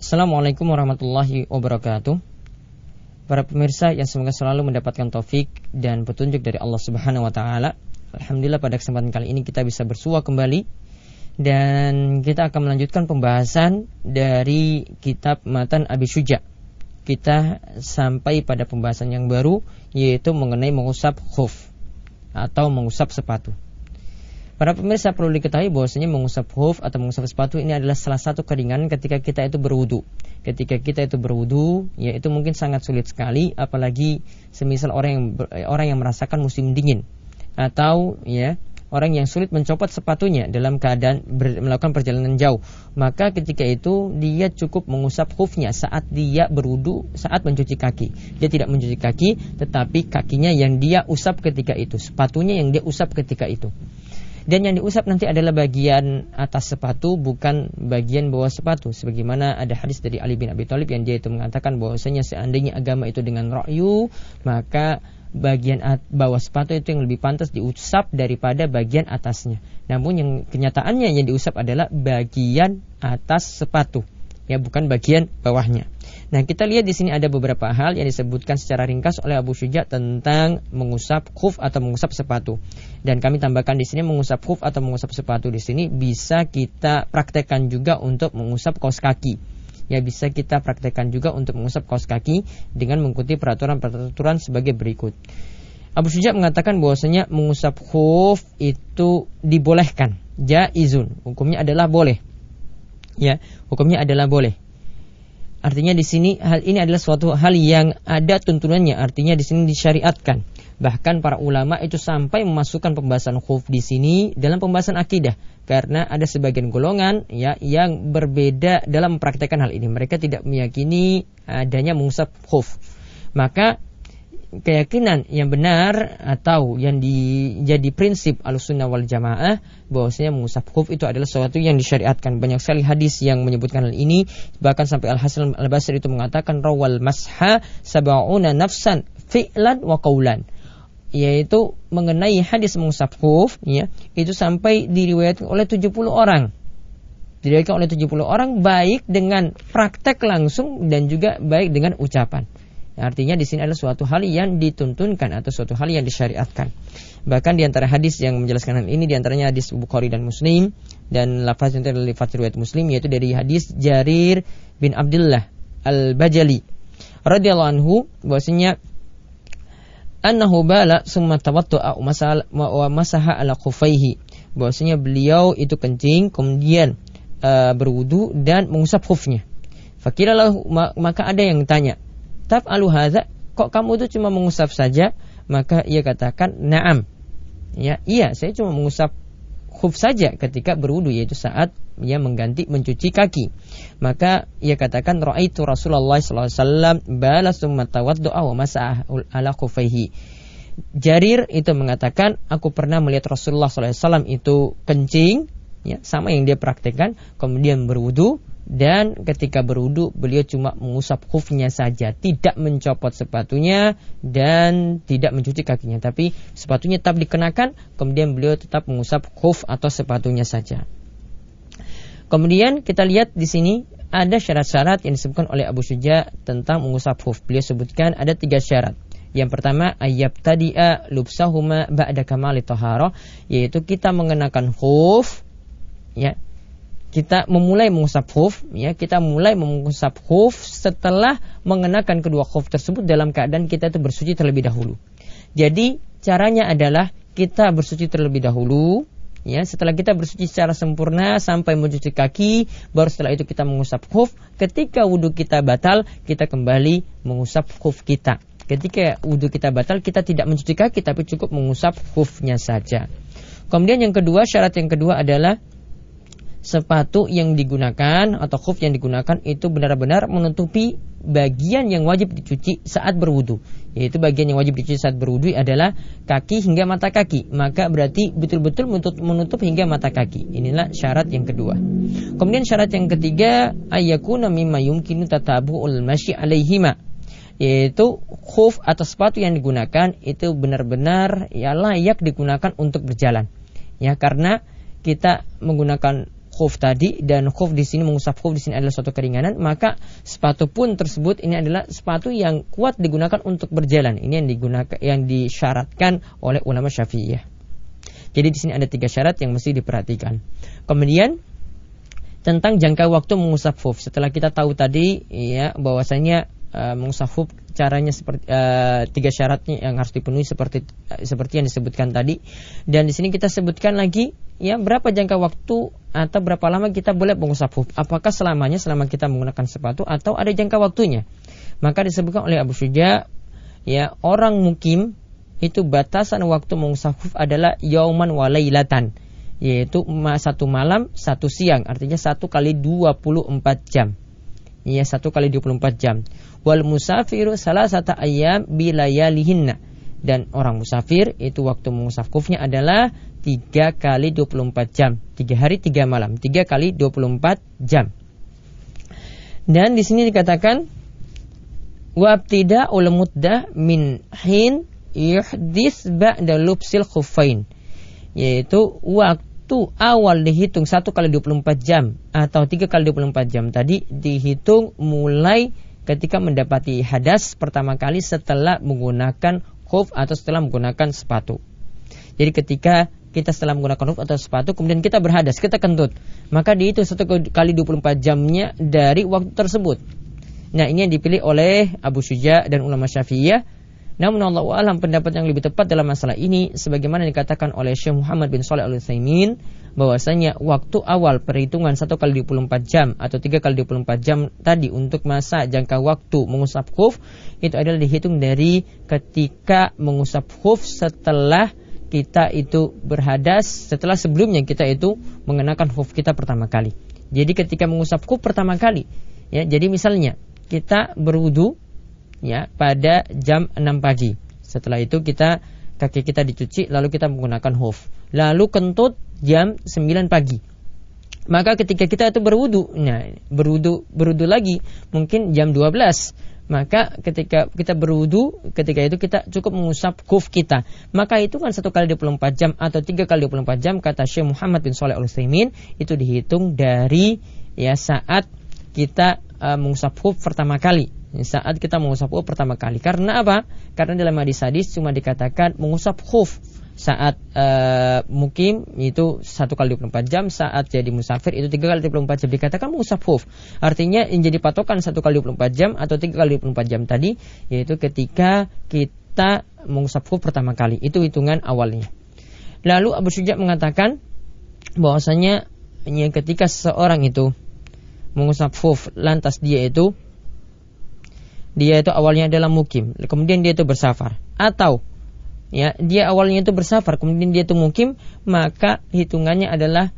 Assalamualaikum warahmatullahi wabarakatuh. Para pemirsa yang semoga selalu mendapatkan taufik dan petunjuk dari Allah Subhanahu wa taala. Alhamdulillah pada kesempatan kali ini kita bisa bersua kembali dan kita akan melanjutkan pembahasan dari kitab Matan Abi Syuja. Kita sampai pada pembahasan yang baru, yaitu mengenai mengusap khuf atau mengusap sepatu. Para pemirsa perlu diketahui bahwasanya mengusap khuf atau mengusap sepatu ini adalah salah satu keringanan ketika kita itu berwudu. Ketika kita itu berwudu, ya itu mungkin sangat sulit sekali, apalagi semisal orang yang merasakan musim dingin atau ya orang yang sulit mencopot sepatunya dalam keadaan melakukan perjalanan jauh. Maka ketika itu dia cukup mengusap khufnya saat dia berwudu, saat mencuci kaki. Dia tidak mencuci kaki, tetapi kakinya yang dia usap ketika itu, sepatunya yang dia usap ketika itu. Dan yang diusap nanti adalah bagian atas sepatu, bukan bagian bawah sepatu. Sebagaimana ada hadis dari Ali bin Abi Thalib yang dia itu mengatakan bahwasanya seandainya agama itu dengan ra'yu, maka bagian bawah sepatu itu yang lebih pantas diusap daripada bagian atasnya. Namun yang kenyataannya yang diusap adalah bagian atas sepatu, ya bukan bagian bawahnya. Nah, kita lihat di sini ada beberapa hal yang disebutkan secara ringkas oleh Abu Syuja tentang mengusap khuf atau mengusap sepatu. Dan kami tambahkan di sini mengusap khuf atau mengusap sepatu di sini bisa kita praktekkan juga untuk mengusap kaos kaki. Ya, bisa kita praktekkan juga untuk mengusap kaos kaki dengan mengikuti peraturan-peraturan sebagai berikut. Abu Syuja mengatakan bahwasanya mengusap khuf itu dibolehkan, jaizun, hukumnya adalah boleh. Ya, hukumnya adalah boleh. Artinya di sini hal ini adalah suatu hal yang ada tuntunannya, artinya di sini disyariatkan. Bahkan para ulama itu sampai memasukkan pembahasan khuf di sini dalam pembahasan akidah, karena ada sebagian golongan ya yang berbeda dalam mempraktikkan hal ini. Mereka tidak meyakini adanya mengusap khuf. Maka keyakinan yang benar atau yang jadi prinsip Ahlussunnah wal Jamaah bahwasanya mengusap khuf itu adalah sesuatu yang disyariatkan. Banyak sekali hadis yang menyebutkan hal ini, bahkan sampai Al-Hasan Al-Basri itu mengatakan rawal masha sab'una nafsan fi'lan wa qaulan, yaitu mengenai hadis mengusap khuf ya, itu sampai diriwayatkan oleh 70 orang. Diriwayatkan oleh 70 orang baik dengan praktek langsung dan juga baik dengan ucapan. Artinya di sini adalah suatu hal yang dituntunkan atau suatu hal yang disyariatkan. Bahkan di antara hadis yang menjelaskan hal ini, di antaranya hadis Bukhari dan Muslim, dan lafaz itu adalah lafaz riwayat Muslim, yaitu dari hadis Jarir bin Abdullah Al-Bajali radhiyallahu anhu bahwasanya annahu bala summa tawadda'a wa masaha ala khufaihi, bahwasanya beliau itu kencing kemudian berwudu dan mengusap khufnya. Fakira lahu, maka ada yang tanya, taf'alu hadza, kok kamu itu cuma mengusap saja? Maka ia katakan, na'am. Ya, iya, saya cuma mengusap khuf saja ketika berwudu, yaitu saat ia mencuci kaki. Maka ia katakan, ra'aitu Rasulullah sallallahu alaihi wasallam bala summa tawadda'a wa masaha ala khufaihi. Jarir itu mengatakan, aku pernah melihat Rasulullah sallallahu alaihi wasallam itu kencing, ya, sama yang dia praktekkan, kemudian berwudu. Dan ketika berwudu beliau cuma mengusap khufnya saja, tidak mencopot sepatunya dan tidak mencuci kakinya, tapi sepatunya tetap dikenakan, kemudian beliau tetap mengusap khuf atau sepatunya saja. Kemudian kita lihat di sini ada syarat-syarat yang disebutkan oleh Abu Syuja tentang mengusap khuf. Beliau sebutkan ada 3 syarat. Yang pertama, ayyabtadi'a lubsahuma ba'da kamali taharah, yaitu kita mengenakan khuf, ya, kita memulai mengusap khuf, ya, kita mulai mengusap khuf setelah mengenakan kedua khuf tersebut dalam keadaan kita itu bersuci terlebih dahulu. Jadi caranya adalah kita bersuci terlebih dahulu, ya, setelah kita bersuci secara sempurna sampai mencuci kaki, baru setelah itu kita mengusap khuf. Ketika wudu kita batal, kita kembali mengusap khuf kita. Ketika wudu kita batal, kita tidak mencuci kaki tapi cukup mengusap khufnya saja. Kemudian yang kedua, syarat yang kedua adalah sepatu yang digunakan atau khuf yang digunakan itu benar-benar menutupi bagian yang wajib dicuci saat berwudu. Yaitu bagian yang wajib dicuci saat berwudu adalah kaki hingga mata kaki. Maka berarti betul-betul menutup hingga mata kaki. Inilah syarat yang kedua. Kemudian syarat yang ketiga, ayyakuna mimma yumkinu tatabu'ul masyi alaihima, yaitu khuf atau sepatu yang digunakan itu benar-benar ya layak digunakan untuk berjalan. Ya, karena kita menggunakan khuf tadi, dan khuf di sini, mengusap khuf di sini adalah suatu keringanan, maka sepatu pun tersebut ini adalah sepatu yang kuat digunakan untuk berjalan. Ini yang disyaratkan oleh ulama Syafi'iyah. Jadi di sini ada 3 syarat yang mesti diperhatikan. Kemudian tentang jangka waktu mengusap khuf. Setelah kita tahu tadi ya bahwasanya mengusap khuf caranya seperti 3 syaratnya yang harus dipenuhi seperti yang disebutkan tadi. Dan di sini kita sebutkan lagi ya berapa jangka waktu atau berapa lama kita boleh mengusap khuf. Apakah selamanya selama kita menggunakan sepatu atau ada jangka waktunya? Maka disebutkan oleh Abu Syuja ya, orang mukim itu batasan waktu mengusap khuf adalah yauman wa lailatan, yaitu 1 malam 1 siang, artinya 1 kali 24 jam. Ya, 1 kali 24 jam. Wal musafiru salasata ayyam bilayalihinna, dan orang musafir itu waktu mengusap khufnya adalah 3 kali 24 jam, 3 hari 3 malam, 3 kali 24 jam. Dan di sini dikatakan wa ibtida'ul muddah min hin yuhdits ba'da lubsil khuffain, yaitu waktu awal dihitung 1 kali 24 jam atau 3 kali 24 jam tadi dihitung mulai ketika mendapati hadas pertama kali setelah menggunakan khuf atau setelah menggunakan sepatu. Jadi ketika kita setelah menggunakan khuf atau sepatu kemudian kita berhadas, kita kentut, maka dihitung 1 kali 24 jamnya dari waktu tersebut. Nah, ini yang dipilih oleh Abu Syuja dan ulama Syafi'iyah. Namun Allahu a'lam, pendapat yang lebih tepat dalam masalah ini sebagaimana dikatakan oleh Syekh Muhammad bin Shalih Al-Utsaimin, bahwasanya waktu awal perhitungan 1 kali 24 jam atau 3 kali 24 jam tadi untuk masa jangka waktu mengusap khuf itu adalah dihitung dari ketika mengusap khuf setelah kita itu berhadas, setelah sebelumnya kita itu mengenakan khuf kita pertama kali. Jadi ketika mengusap khuf pertama kali ya, jadi misalnya kita berwudu ya pada jam 6 pagi. Setelah itu kaki kita dicuci, lalu kita menggunakan khuf. Lalu kentut jam 9 pagi. Maka ketika kita itu berwudu, nah berwudu lagi mungkin jam 12. Maka ketika kita berwudu, ketika itu kita cukup mengusap khuf kita. Maka itu kan 1 kali 24 jam atau 3 kali 24 jam kata Syekh Muhammad bin Shalih Al-Utsaimin itu dihitung dari ya saat kita mengusap khuf pertama kali. Saat kita mengusap khuf pertama kali. Karena apa? Karena dalam hadis cuma dikatakan mengusap khuf saat mukim itu 1 kali 24 jam, saat jadi musafir itu 3 kali 24 jam dikatakan mengusap khuf. Artinya yang jadi patokan 1 kali 24 jam atau 3 kali 24 jam tadi yaitu ketika kita mengusap khuf pertama kali. Itu hitungan awalnya. Lalu Abu Syuja mengatakan bahwasanya ketika seseorang itu mengusap khuf lantas dia itu awalnya adalah mukim, kemudian dia itu bersafar, atau ya dia awalnya itu bersafar, kemudian dia itu mukim, maka hitungannya adalah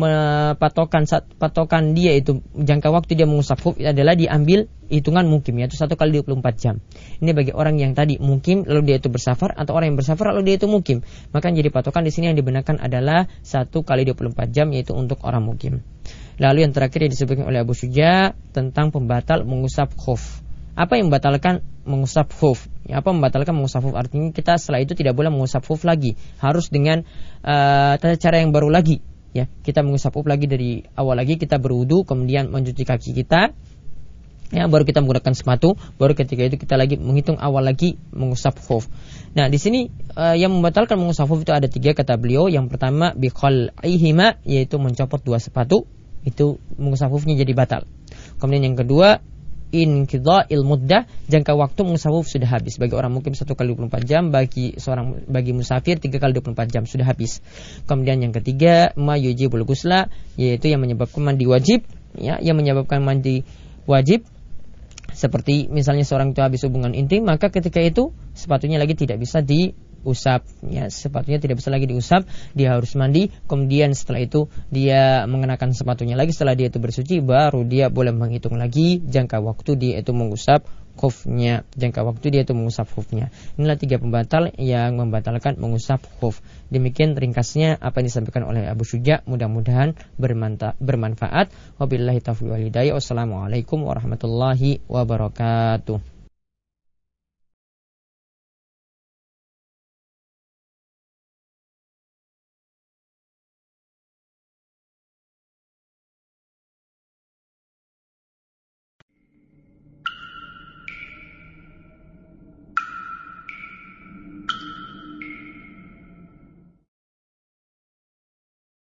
patokan dia itu jangka waktu dia mengusap khuf adalah diambil hitungan mukim, yaitu 1 kali 24 jam. Ini bagi orang yang tadi mukim lalu dia itu bersafar, atau orang yang bersafar lalu dia itu mukim. Maka yang jadi patokan di sini yang dibenarkan adalah 1 kali 24 jam, yaitu untuk orang mukim. Lalu yang terakhir yang disebutkan oleh Abu Syuja tentang pembatal mengusap khuf. Apa yang membatalkan mengusap khuf? Apa membatalkan mengusap khuf? Artinya kita setelah itu tidak boleh mengusap khuf lagi. Harus dengan tata cara yang baru lagi. Ya, kita mengusap khuf lagi dari awal lagi, kita berwudu, kemudian mencuci kaki kita. Ya, baru kita menggunakan sepatu, baru ketika itu kita lagi menghitung awal lagi mengusap khuf. Nah, di sini yang membatalkan mengusap khuf itu ada 3 kata beliau. Yang pertama biqal'ihima, yaitu mencopot 2 sepatu, itu mengusap khufnya jadi batal. Kemudian yang kedua inqidha'il muddah, jangka waktu mengusap khuf sudah habis. Bagi orang mukim 1 kali 24 jam, bagi musafir 3 kali 24 jam sudah habis. Kemudian yang ketiga ma yujibul ghusla, yaitu yang menyebabkan mandi wajib, ya, yang menyebabkan mandi wajib. Seperti misalnya seorang itu habis hubungan intim, maka ketika itu sepatunya lagi tidak bisa diusap, ya, sepatunya tidak bisa lagi diusap, dia harus mandi. Kemudian setelah itu dia mengenakan sepatunya lagi, setelah dia itu bersuci, baru dia boleh menghitung lagi jangka waktu dia itu mengusap khufnya, jangka waktu dia itu mengusap khufnya. Inilah 3 pembatal yang membatalkan mengusap khuf. Demikian ringkasnya apa yang disampaikan oleh Abu Syuja, mudah-mudahan bermanfaat. Wabillahi taufiq wal hidayah. Wassalamualaikum warahmatullahi wabarakatuh.